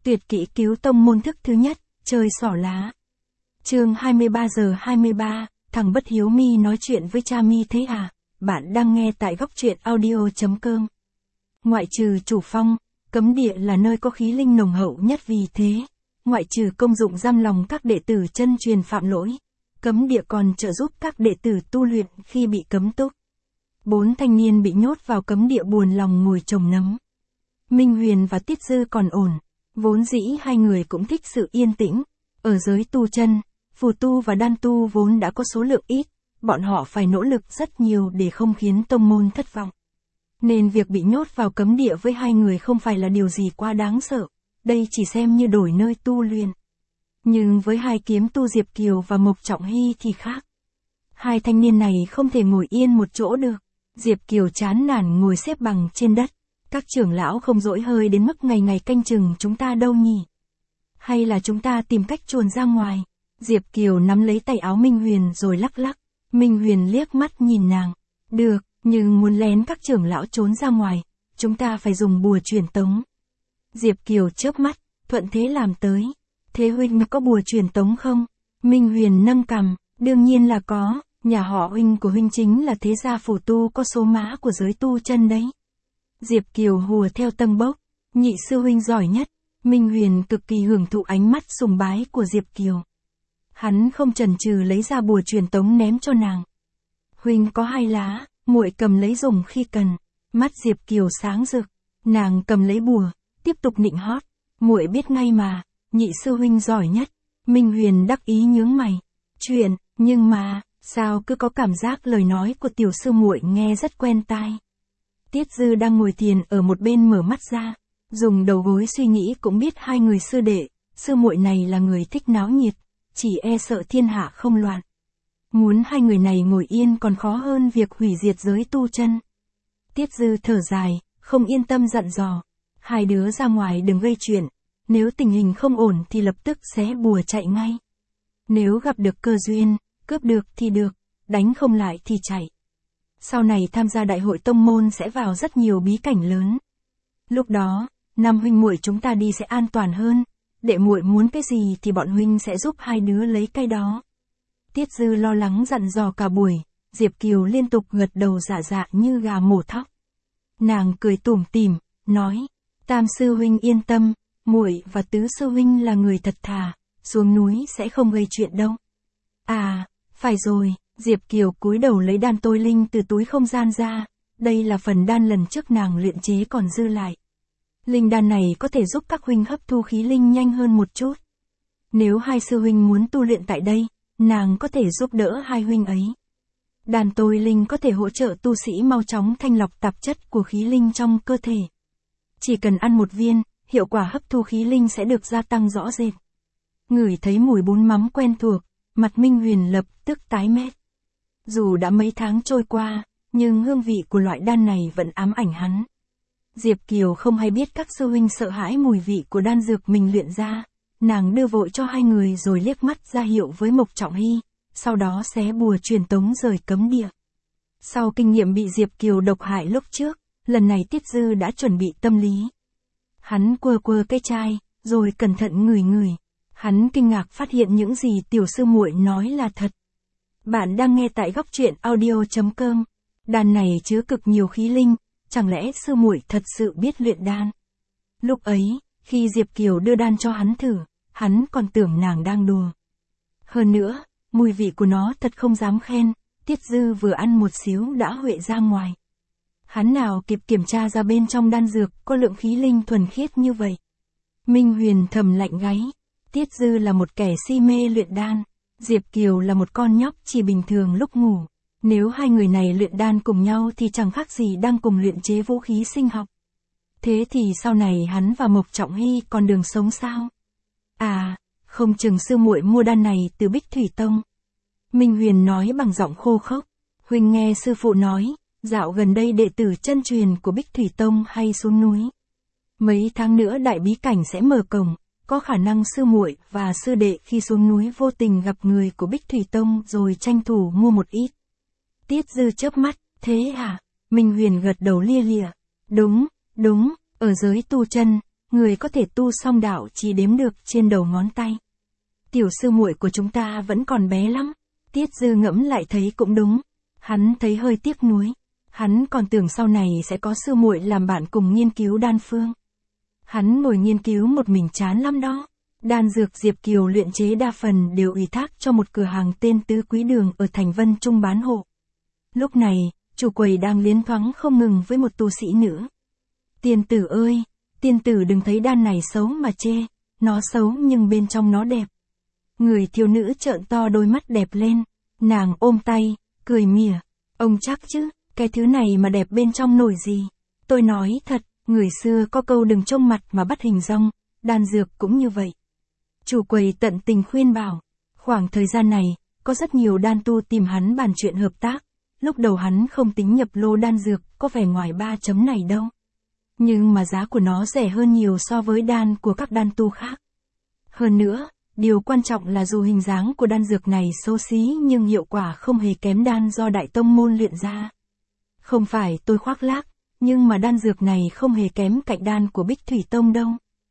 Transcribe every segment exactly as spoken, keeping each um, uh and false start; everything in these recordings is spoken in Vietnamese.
Tuyệt kỹ cứu tông môn thức thứ nhất, chơi xỏ lá. Chương hai mươi ba giờ hai mươi ba, thằng bất hiếu mi nói chuyện với cha mi thế à? Bạn đang nghe tại góc truyện audio chấm com. Ngoại trừ chủ phong, cấm địa là nơi có khí linh nồng hậu nhất, vì thế, ngoại trừ công dụng giam lòng các đệ tử chân truyền phạm lỗi, cấm địa còn trợ giúp các đệ tử tu luyện khi bị cấm túc. Bốn thanh niên bị nhốt vào cấm địa buồn lòng ngồi trồng nấm. Minh Huyền và Tiết Dư còn ổn, vốn dĩ hai người cũng thích sự yên tĩnh. Ở giới tu chân, phù tu và đan tu vốn đã có số lượng ít, bọn họ phải nỗ lực rất nhiều để không khiến tông môn thất vọng. Nên việc bị nhốt vào cấm địa với hai người không phải là điều gì quá đáng sợ, đây chỉ xem như đổi nơi tu luyện. Nhưng với hai kiếm tu Diệp Kiều và Mộc Trọng Hy thì khác. Hai thanh niên này không thể ngồi yên một chỗ được. Diệp Kiều chán nản ngồi xếp bằng trên đất. Các trưởng lão không dỗi hơi đến mức ngày ngày canh chừng chúng ta đâu nhỉ? Hay là chúng ta tìm cách chuồn ra ngoài? Diệp Kiều nắm lấy tay áo Minh Huyền rồi lắc lắc. Minh Huyền liếc mắt nhìn nàng. Được, nhưng muốn lén các trưởng lão trốn ra ngoài, chúng ta phải dùng bùa truyền tống. Diệp Kiều chớp mắt, thuận thế làm tới. Thế huynh có bùa truyền tống không? Minh Huyền nâng cằm, đương nhiên là có, nhà họ huynh của huynh chính là thế gia phù tu có số má của giới tu chân đấy. Diệp Kiều hùa theo tâng bốc, nhị sư huynh giỏi nhất. Minh Huyền cực kỳ hưởng thụ ánh mắt sùng bái của Diệp Kiều. Hắn không chần chừ lấy ra bùa truyền tống ném cho nàng. Huynh có hai lá, muội cầm lấy dùng khi cần. Mắt Diệp Kiều sáng rực, nàng cầm lấy bùa, tiếp tục nịnh hót. Muội biết ngay mà, nhị sư huynh giỏi nhất. Minh Huyền đắc ý nhướng mày. Chuyện, nhưng mà, sao cứ có cảm giác lời nói của tiểu sư muội nghe rất quen tai. Tiết Dư đang ngồi thiền ở một bên mở mắt ra, dùng đầu gối suy nghĩ cũng biết hai người sư đệ, sư muội này là người thích náo nhiệt, chỉ e sợ thiên hạ không loạn. Muốn hai người này ngồi yên còn khó hơn việc hủy diệt giới tu chân. Tiết Dư thở dài, không yên tâm dặn dò, hai đứa ra ngoài đừng gây chuyện, nếu tình hình không ổn thì lập tức xé bùa chạy ngay. Nếu gặp được cơ duyên, cướp được thì được, đánh không lại thì chạy. Sau này tham gia đại hội tông môn sẽ vào rất nhiều bí cảnh lớn. Lúc đó, năm huynh muội chúng ta đi sẽ an toàn hơn, đệ muội muốn cái gì thì bọn huynh sẽ giúp hai đứa lấy cái đó. Tiết Dư lo lắng dặn dò cả buổi, Diệp Kiều liên tục gật đầu dạ dạ như gà mổ thóc. Nàng cười tủm tỉm, nói, tam sư huynh yên tâm, muội và tứ sư huynh là người thật thà, xuống núi sẽ không gây chuyện đâu. À, phải rồi. Diệp Kiều cúi đầu lấy đan tôi linh từ túi không gian ra, đây là phần đan lần trước nàng luyện chế còn dư lại. Linh đan này có thể giúp các huynh hấp thu khí linh nhanh hơn một chút. Nếu hai sư huynh muốn tu luyện tại đây, nàng có thể giúp đỡ hai huynh ấy. Đan tôi linh có thể hỗ trợ tu sĩ mau chóng thanh lọc tạp chất của khí linh trong cơ thể. Chỉ cần ăn một viên, hiệu quả hấp thu khí linh sẽ được gia tăng rõ rệt. Ngửi thấy mùi bún mắm quen thuộc, mặt Minh Huyền lập tức tái mét. Dù đã mấy tháng trôi qua, nhưng hương vị của loại đan này vẫn ám ảnh hắn. Diệp Kiều không hay biết các sư huynh sợ hãi mùi vị của đan dược mình luyện ra, nàng đưa vội cho hai người rồi liếc mắt ra hiệu với Mộc Trọng Hy, sau đó xé bùa truyền tống rời cấm địa. Sau kinh nghiệm bị Diệp Kiều độc hại lúc trước, lần này Tiết Dư đã chuẩn bị tâm lý. Hắn quơ quơ cái chai, rồi cẩn thận ngửi ngửi. Hắn kinh ngạc phát hiện những gì tiểu sư muội nói là thật. Bạn đang nghe tại góc truyện audio chấm com. Đan này chứa cực nhiều khí linh, chẳng lẽ sư muội thật sự biết luyện đan? Lúc ấy, khi Diệp Kiều đưa đan cho hắn thử, hắn còn tưởng nàng đang đùa. Hơn nữa, mùi vị của nó thật không dám khen, Tiết Dư vừa ăn một xíu đã huệ ra ngoài. Hắn nào kịp kiểm tra ra bên trong đan dược có lượng khí linh thuần khiết như vậy. Minh Huyền thầm lạnh gáy, Tiết Dư là một kẻ si mê luyện đan. Diệp Kiều là một con nhóc chỉ bình thường lúc ngủ. Nếu hai người này luyện đan cùng nhau thì chẳng khác gì đang cùng luyện chế vũ khí sinh học. Thế thì sau này hắn và Mộc Trọng Hy còn đường sống sao? À, không chừng sư muội mua đan này từ Bích Thủy Tông. Minh Huyền nói bằng giọng khô khốc. Huynh nghe sư phụ nói, dạo gần đây đệ tử chân truyền của Bích Thủy Tông hay xuống núi. Mấy tháng nữa đại bí cảnh sẽ mở cổng. Có khả năng sư muội và sư đệ khi xuống núi vô tình gặp người của Bích Thủy Tông rồi tranh thủ mua một ít. Tiết Dư chớp mắt, thế à? Minh Huyền gật đầu lia lịa. Đúng, đúng, ở giới tu chân, người có thể tu xong đạo chỉ đếm được trên đầu ngón tay. Tiểu sư muội của chúng ta vẫn còn bé lắm. Tiết Dư ngẫm lại thấy cũng đúng. Hắn thấy hơi tiếc nuối. Hắn còn tưởng sau này sẽ có sư muội làm bạn cùng nghiên cứu đan phương. Hắn ngồi nghiên cứu một mình chán lắm đó. Đan dược Diệp Kiều luyện chế đa phần đều ủy thác cho một cửa hàng tên Tứ Quý Đường ở thành Vân Trung bán hộ. Lúc này, chủ quầy đang liến thoáng không ngừng với một tu sĩ nữa. Tiên tử ơi, tiên tử đừng thấy đan này xấu mà chê, nó xấu nhưng bên trong nó đẹp. Người thiếu nữ trợn to đôi mắt đẹp lên, nàng ôm tay, cười mỉa, ông chắc chứ, cái thứ này mà đẹp bên trong nổi gì. Tôi nói thật, người xưa có câu đừng trông mặt mà bắt hình dong, đan dược cũng như vậy. Chủ quầy tận tình khuyên bảo, khoảng thời gian này, có rất nhiều đan tu tìm hắn bàn chuyện hợp tác, lúc đầu hắn không tính nhập lô đan dược, có vẻ ngoài ba chấm này đâu. Nhưng mà giá của nó rẻ hơn nhiều so với đan của các đan tu khác. Hơn nữa, điều quan trọng là dù hình dáng của đan dược này xấu xí nhưng hiệu quả không hề kém đan do đại tông môn luyện ra. Không phải tôi khoác lác, nhưng mà đan dược này không hề kém cạnh đan của Bích Thủy Tông đâu.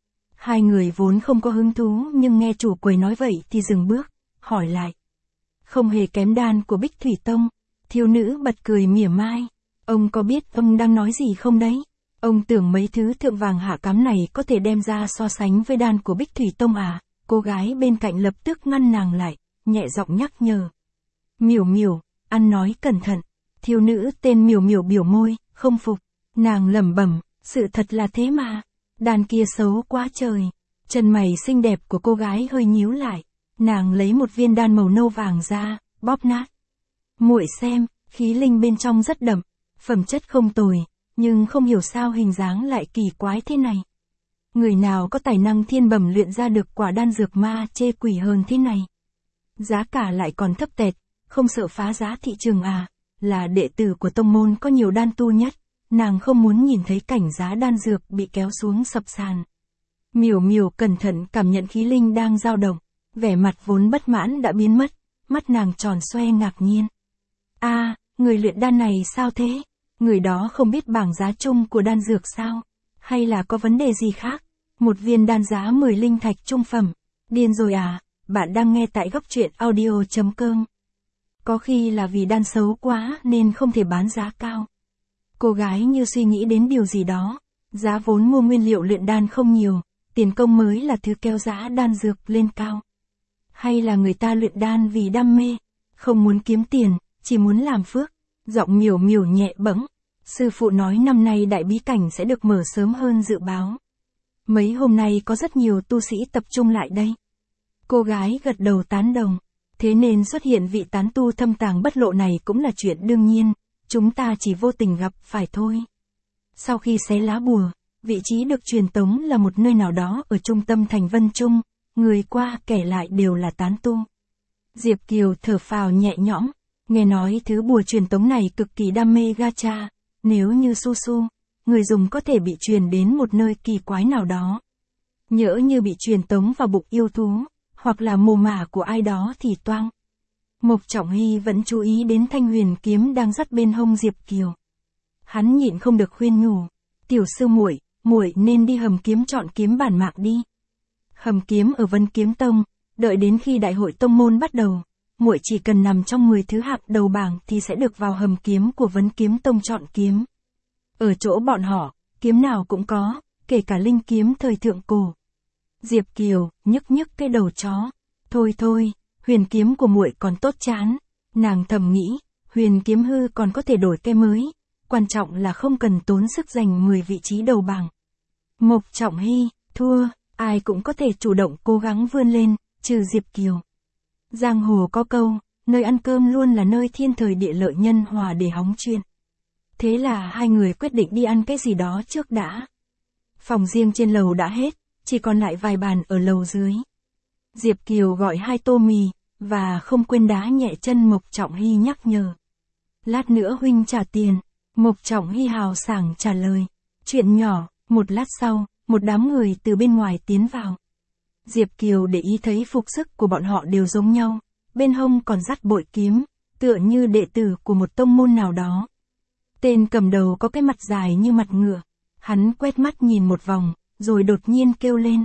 Hai người vốn không có hứng thú nhưng nghe chủ quầy nói vậy thì dừng bước, hỏi lại. Không hề kém đan của Bích Thủy Tông, thiếu nữ bật cười mỉa mai. Ông có biết ông đang nói gì không đấy? Ông tưởng mấy thứ thượng vàng hạ cám này có thể đem ra so sánh với đan của Bích Thủy Tông à? Cô gái bên cạnh lập tức ngăn nàng lại, nhẹ giọng nhắc nhở. Miểu miểu, ăn nói cẩn thận. Thiếu nữ tên Miểu miểu biểu môi, không phục. Nàng lẩm bẩm, sự thật là thế mà. Đan kia xấu quá trời. Chân mày xinh đẹp của cô gái hơi nhíu lại. Nàng lấy một viên đan màu nâu vàng ra, bóp nát. Muội xem, khí linh bên trong rất đậm, phẩm chất không tồi, nhưng không hiểu sao hình dáng lại kỳ quái thế này. Người nào có tài năng thiên bẩm luyện ra được quả đan dược ma chê quỷ hơn thế này. Giá cả lại còn thấp tẹt, không sợ phá giá thị trường à, là đệ tử của tông môn có nhiều đan tu nhất, nàng không muốn nhìn thấy cảnh giá đan dược bị kéo xuống sập sàn. Miểu miểu cẩn thận cảm nhận khí linh đang dao động, vẻ mặt vốn bất mãn đã biến mất, mắt nàng tròn xoe ngạc nhiên. A, à, người luyện đan này sao thế? Người đó không biết bảng giá chung của đan dược sao? Hay là có vấn đề gì khác? Một viên đan giá mười linh thạch trung phẩm. Điên rồi à? Bạn đang nghe tại góc truyện audio chấm com. Có khi là vì đan xấu quá nên không thể bán giá cao. Cô gái như suy nghĩ đến điều gì đó. Giá vốn mua nguyên liệu luyện đan không nhiều, tiền công mới là thứ kéo giá đan dược lên cao. Hay là người ta luyện đan vì đam mê, không muốn kiếm tiền, chỉ muốn làm phước. Giọng Miểu miểu nhẹ bẫng. Sư phụ nói năm nay đại bí cảnh sẽ được mở sớm hơn dự báo. Mấy hôm nay có rất nhiều tu sĩ tập trung lại đây. Cô gái gật đầu tán đồng. Thế nên xuất hiện vị tán tu thâm tàng bất lộ này cũng là chuyện đương nhiên, chúng ta chỉ vô tình gặp phải thôi. Sau khi xé lá bùa, vị trí được truyền tống là một nơi nào đó ở trung tâm thành Vân Trung, người qua kẻ lại đều là tán tu. Diệp Kiều thở phào nhẹ nhõm, nghe nói thứ bùa truyền tống này cực kỳ đam mê gacha, nếu như su su, người dùng có thể bị truyền đến một nơi kỳ quái nào đó. Nhỡ như bị truyền tống vào bụng yêu thú, hoặc là mồ mả của ai đó thì toang. Mộc Trọng Hy vẫn chú ý đến thanh huyền kiếm đang dắt bên hông Diệp Kiều. Hắn nhịn không được khuyên nhủ, tiểu sư muội, muội nên đi hầm kiếm chọn kiếm bản mạc đi. Hầm kiếm ở Vân Kiếm Tông, đợi đến khi đại hội tông môn bắt đầu, muội chỉ cần nằm trong mười thứ hạng đầu bảng thì sẽ được vào hầm kiếm của Vân Kiếm Tông chọn kiếm. Ở chỗ bọn họ, kiếm nào cũng có, kể cả linh kiếm thời thượng cổ. Diệp Kiều nhức nhức cái đầu chó. Thôi thôi, huyền kiếm của muội còn tốt chán. Nàng thầm nghĩ, huyền kiếm hư còn có thể đổi cái mới. Quan trọng là không cần tốn sức giành mười vị trí đầu bảng. Mộc Trọng Hy, thua, ai cũng có thể chủ động cố gắng vươn lên, trừ Diệp Kiều. Giang hồ có câu, nơi ăn cơm luôn là nơi thiên thời địa lợi nhân hòa để hóng chuyện. Thế là hai người quyết định đi ăn cái gì đó trước đã. Phòng riêng trên lầu đã hết, chỉ còn lại vài bàn ở lầu dưới. Diệp Kiều gọi hai tô mì, và không quên đá nhẹ chân Mộc Trọng Hy nhắc nhở. Lát nữa huynh trả tiền. Mộc Trọng Hy hào sảng trả lời. Chuyện nhỏ, một lát sau, một đám người từ bên ngoài tiến vào. Diệp Kiều để ý thấy phục sức của bọn họ đều giống nhau, bên hông còn dắt bội kiếm, tựa như đệ tử của một tông môn nào đó. Tên cầm đầu có cái mặt dài như mặt ngựa, hắn quét mắt nhìn một vòng, rồi đột nhiên kêu lên.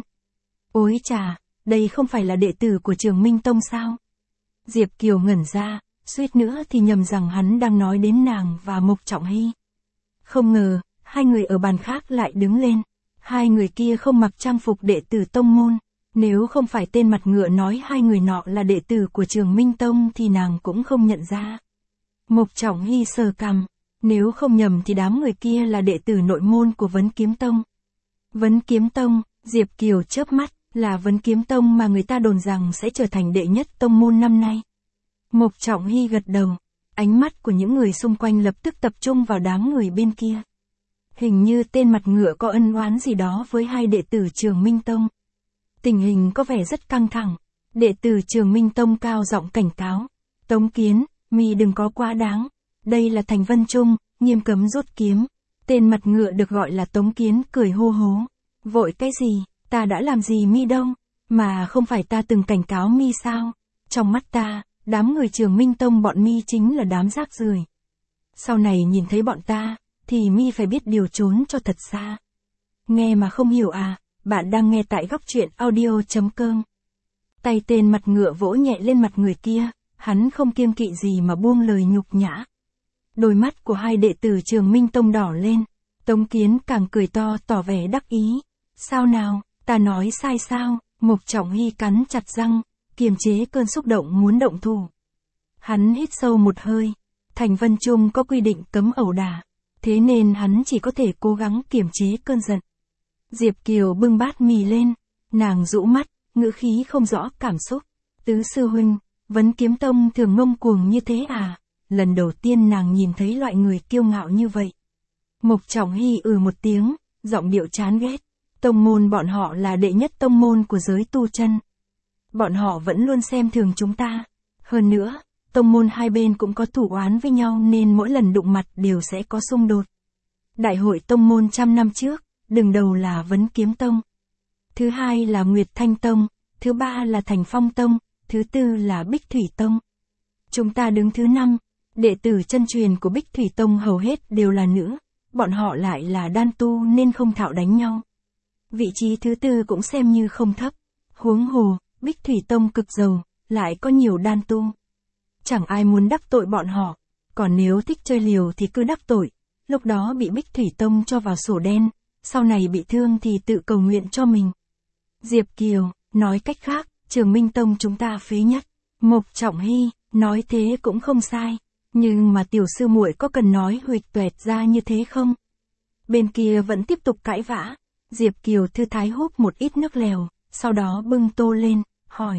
Ôi chà, đây không phải là đệ tử của Trường Minh Tông sao? Diệp Kiều ngẩn ra, suýt nữa thì nhầm rằng hắn đang nói đến nàng và Mục Trọng Hy. Không ngờ, hai người ở bàn khác lại đứng lên. Hai người kia không mặc trang phục đệ tử tông môn. Nếu không phải tên mặt ngựa nói hai người nọ là đệ tử của Trường Minh Tông thì nàng cũng không nhận ra. Mục Trọng Hy sờ cằm. Nếu không nhầm thì đám người kia là đệ tử nội môn của Vấn Kiếm Tông. Vấn Kiếm Tông, Diệp Kiều chớp mắt, là Vấn Kiếm Tông mà người ta đồn rằng sẽ trở thành đệ nhất tông môn năm nay. Mục Trọng Hy gật đầu. Ánh mắt của những người xung quanh lập tức tập trung vào đám người bên kia. Hình như tên mặt ngựa có ân oán gì đó với hai đệ tử Trường Minh Tông. Tình hình có vẻ rất căng thẳng. Đệ tử Trường Minh Tông cao giọng cảnh cáo. Tống Kiến, mi đừng có quá đáng. Đây là thành Vân Trung, nghiêm cấm rút kiếm. Tên mặt ngựa được gọi là Tống Kiến cười hô hố. Vội cái gì, ta đã làm gì mi đâu, mà không phải ta từng cảnh cáo mi sao? Trong mắt ta, đám người Trường Minh Tông bọn mi chính là đám rác rưởi. Sau này nhìn thấy bọn ta, thì mi phải biết điều trốn cho thật xa. Nghe mà không hiểu à, bạn đang nghe tại góc truyện audio chấm com. Tay tên mặt ngựa vỗ nhẹ lên mặt người kia, hắn không kiêng kỵ gì mà buông lời nhục nhã. Đôi mắt của hai đệ tử Trường Minh Tông đỏ lên, Tống Kiến càng cười to tỏ vẻ đắc ý. Sao nào, ta nói sai sao? Mục Trọng Hy cắn chặt răng, kiềm chế cơn xúc động muốn động thủ. Hắn hít sâu một hơi, thành Vân Trung có quy định cấm ẩu đả, thế nên hắn chỉ có thể cố gắng kiềm chế cơn giận. Diệp Kiều bưng bát mì lên, nàng rũ mắt, ngữ khí không rõ cảm xúc. Tứ sư huynh, Vấn Kiếm Tông thường ngông cuồng như thế à? Lần đầu tiên nàng nhìn thấy loại người kiêu ngạo như vậy. Mục Trọng Hy ừ một tiếng, giọng điệu chán ghét. Tông môn bọn họ là đệ nhất tông môn của giới tu chân. Bọn họ vẫn luôn xem thường chúng ta. Hơn nữa, tông môn hai bên cũng có thủ oán với nhau nên mỗi lần đụng mặt đều sẽ có xung đột. Đại hội tông môn trăm năm trước, đứng đầu là Vấn Kiếm Tông. Thứ hai là Nguyệt Thanh Tông, thứ ba là Thành Phong Tông, thứ tư là Bích Thủy Tông. Chúng ta đứng thứ năm, đệ tử chân truyền của Bích Thủy Tông hầu hết đều là nữ, bọn họ lại là đan tu nên không thạo đánh nhau. Vị trí thứ tư cũng xem như không thấp, huống hồ, Bích Thủy Tông cực giàu, lại có nhiều đan tu. Chẳng ai muốn đắc tội bọn họ, còn nếu thích chơi liều thì cứ đắc tội, lúc đó bị Bích Thủy Tông cho vào sổ đen, sau này bị thương thì tự cầu nguyện cho mình. Diệp Kiều, nói cách khác, Trường Minh Tông chúng ta phế nhất. Mục Trọng Hy, nói thế cũng không sai, nhưng mà tiểu sư muội có cần nói huỵch toẹt ra như thế không? Bên kia vẫn tiếp tục cãi vã. Diệp Kiều thư thái húp một ít nước lèo, sau đó bưng tô lên, hỏi.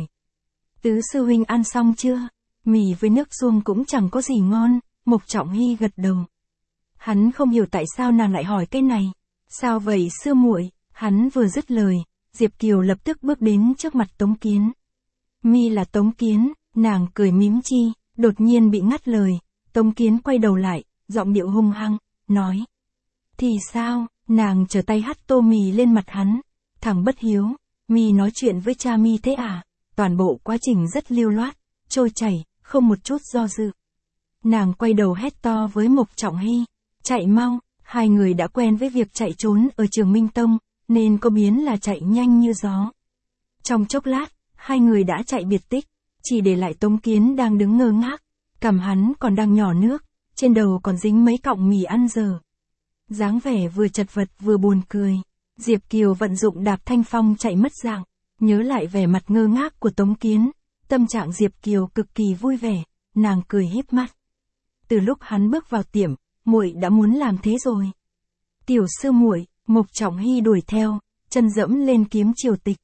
Tứ sư huynh ăn xong chưa? Mì với nước suông cũng chẳng có gì ngon. Mục Trọng Hy gật đầu. Hắn không hiểu tại sao nàng lại hỏi cái này. Sao vậy sư muội? Hắn vừa dứt lời, Diệp Kiều lập tức bước đến trước mặt Tống Kiến. Mi là Tống Kiến, nàng cười mím chi, đột nhiên bị ngắt lời. Tống Kiến quay đầu lại, giọng điệu hung hăng, nói. Thì sao? Nàng trở tay hắt tô mì lên mặt hắn. Thằng bất hiếu, mi nói chuyện với cha mi thế à? Toàn bộ quá trình rất lưu loát, trôi chảy, không một chút do dự. Nàng quay đầu hét to với Mục Trọng Hy. Chạy mau, hai người đã quen với việc chạy trốn ở Trường Minh Tông, nên có biến là chạy nhanh như gió. Trong chốc lát, hai người đã chạy biệt tích, chỉ để lại Tống Kiến đang đứng ngơ ngác, cằm hắn còn đang nhỏ nước, trên đầu còn dính mấy cọng mì ăn dở. Dáng vẻ vừa chật vật vừa buồn cười. Diệp Kiều vận dụng đạp thanh phong chạy mất dạng, nhớ lại vẻ mặt ngơ ngác của Tống Kiến, tâm trạng Diệp Kiều cực kỳ vui vẻ, nàng cười híp mắt. Từ lúc hắn bước vào tiệm, muội đã muốn làm thế rồi. Tiểu sư muội, Mục Trọng Hy đuổi theo, chân dẫm lên kiếm triều tịch.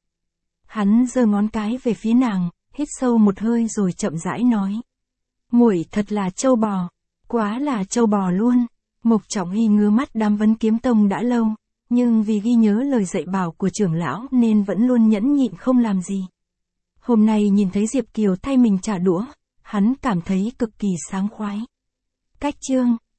Hắn giơ ngón cái về phía nàng, hít sâu một hơi rồi chậm rãi nói. Muội thật là trâu bò, quá là trâu bò luôn. Mục Trọng Hy ngứa mắt đám Vấn Kiếm Tông đã lâu, nhưng vì ghi nhớ lời dạy bảo của trưởng lão nên vẫn luôn nhẫn nhịn không làm gì. Hôm nay nhìn thấy Diệp Kiều thay mình trả đũa, hắn cảm thấy cực kỳ sảng khoái. Cách chương